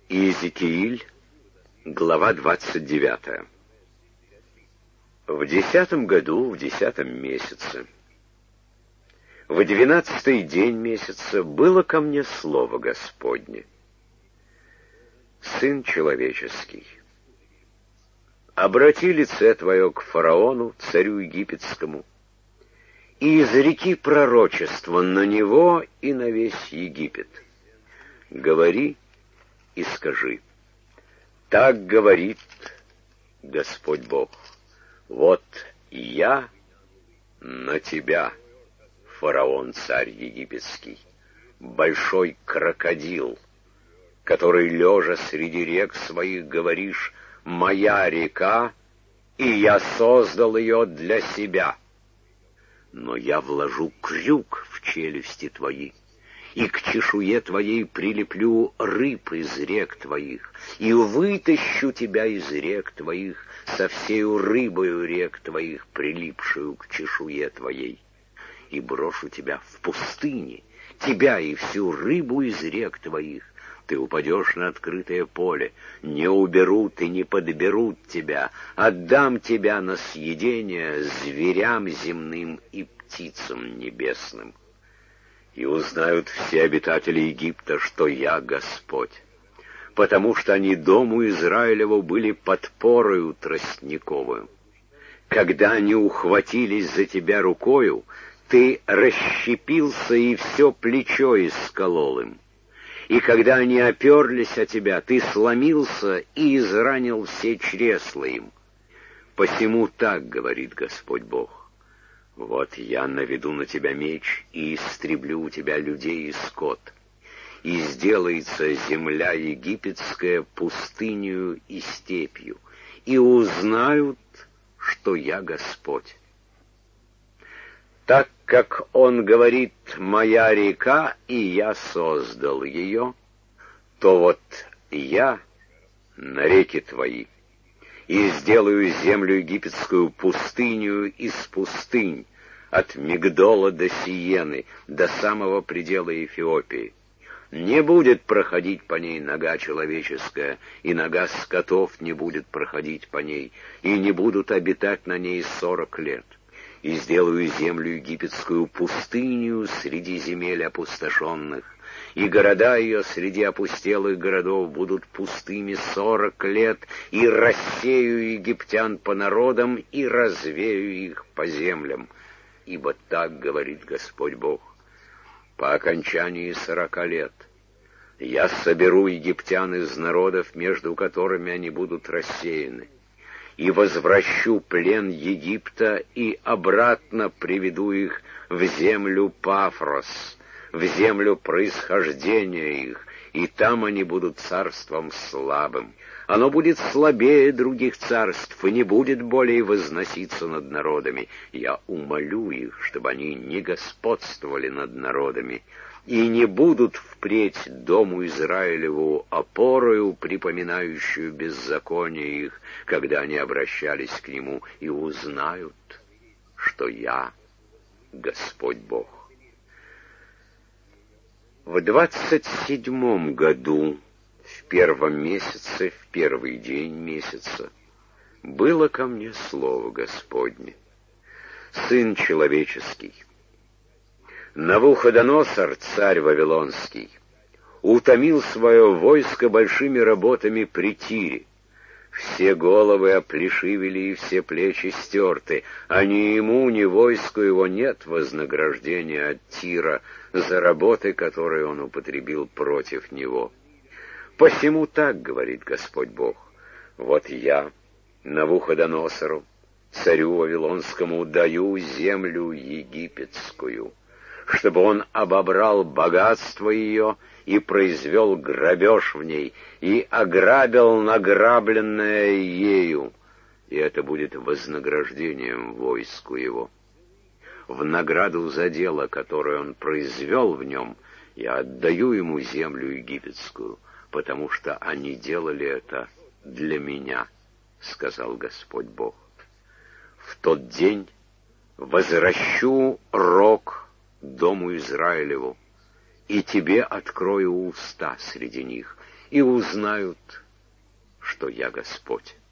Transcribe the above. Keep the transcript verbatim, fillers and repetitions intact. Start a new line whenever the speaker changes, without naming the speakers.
Иезекииль, глава двадцать девятая. В десятом году, в десятом месяце, в двенадцатый день месяца было ко мне слово Господне: Сын человеческий, обрати лице твое к фараону, царю египетскому, и изреки пророчество на него и на весь Египет. Говори и скажи: так говорит Господь Бог: вот я на тебя, фараон, царь египетский, большой крокодил, который, лежа среди рек своих, говоришь: моя река, и я создал ее для себя. Но я вложу крюк в челюсти твои, и к чешуе твоей прилеплю рыб из рек твоих, и вытащу тебя из рек твоих со всею рыбою рек твоих, прилипшую к чешуе твоей, и брошу тебя в пустыне, тебя и всю рыбу из рек твоих. Ты упадешь на открытое поле, не уберут и не подберут тебя, отдам тебя на съедение зверям земным и птицам небесным. И узнают все обитатели Египта, что я Господь, потому что они дому Израилеву были подпорою тростниковую. Когда они ухватились за тебя рукою, ты расщепился и все плечо исколол им. И когда они оперлись о тебя, ты сломился и изранил все чресла им. Посему так говорит Господь Бог: вот я наведу на тебя меч и истреблю у тебя людей и скот, и сделается земля египетская пустынью и степью, и узнают, что я Господь. Так как он говорит: моя река, и я создал ее, то вот я на реки твои, и сделаю землю египетскую пустынью из пустынь, от Мигдола до Сиены, до самого предела Эфиопии. Не будет проходить по ней нога человеческая, и нога скотов не будет проходить по ней, и не будут обитать на ней сорок лет. И сделаю землю египетскую пустынью среди земель опустошенных, и города ее среди опустелых городов будут пустыми сорок лет, и рассею египтян по народам, и развею их по землям. Ибо так говорит Господь Бог: по окончании сорока лет я соберу египтян из народов, между которыми они будут рассеяны, и возвращу плен Египта, и обратно приведу их в землю Пафрос, в землю происхождения их, и там они будут царством слабым. Оно будет слабее других царств и не будет более возноситься над народами. Я умолю их, чтобы они не господствовали над народами, и не будут впредь дому Израилеву опорою, припоминающую беззаконие их, когда они обращались к нему, и узнают, что я Господь Бог. В двадцать седьмом году, в первом месяце, в первый день месяца, было ко мне слово Господне: Сын человеческий, Навуходоносор, царь Вавилонский, утомил свое войско большими работами при Тире. Все головы оплешивели и все плечи стерты, а ни ему, ни войску его нет вознаграждения от Тира за работы, которые он употребил против него. Посему так говорит Господь Бог: вот я Навуходоносору, царю Вавилонскому, даю землю египетскую, чтобы он обобрал богатство ее и произвел грабеж в ней, и ограбил награбленное ею, и это будет вознаграждением войску его. В награду за дело, которое он произвел в нем, я отдаю ему землю египетскую, потому что они делали это для меня, сказал Господь Бог. В тот день возвращу рог дому Израилеву, и тебе открою уста среди них, и узнают, что я Господь.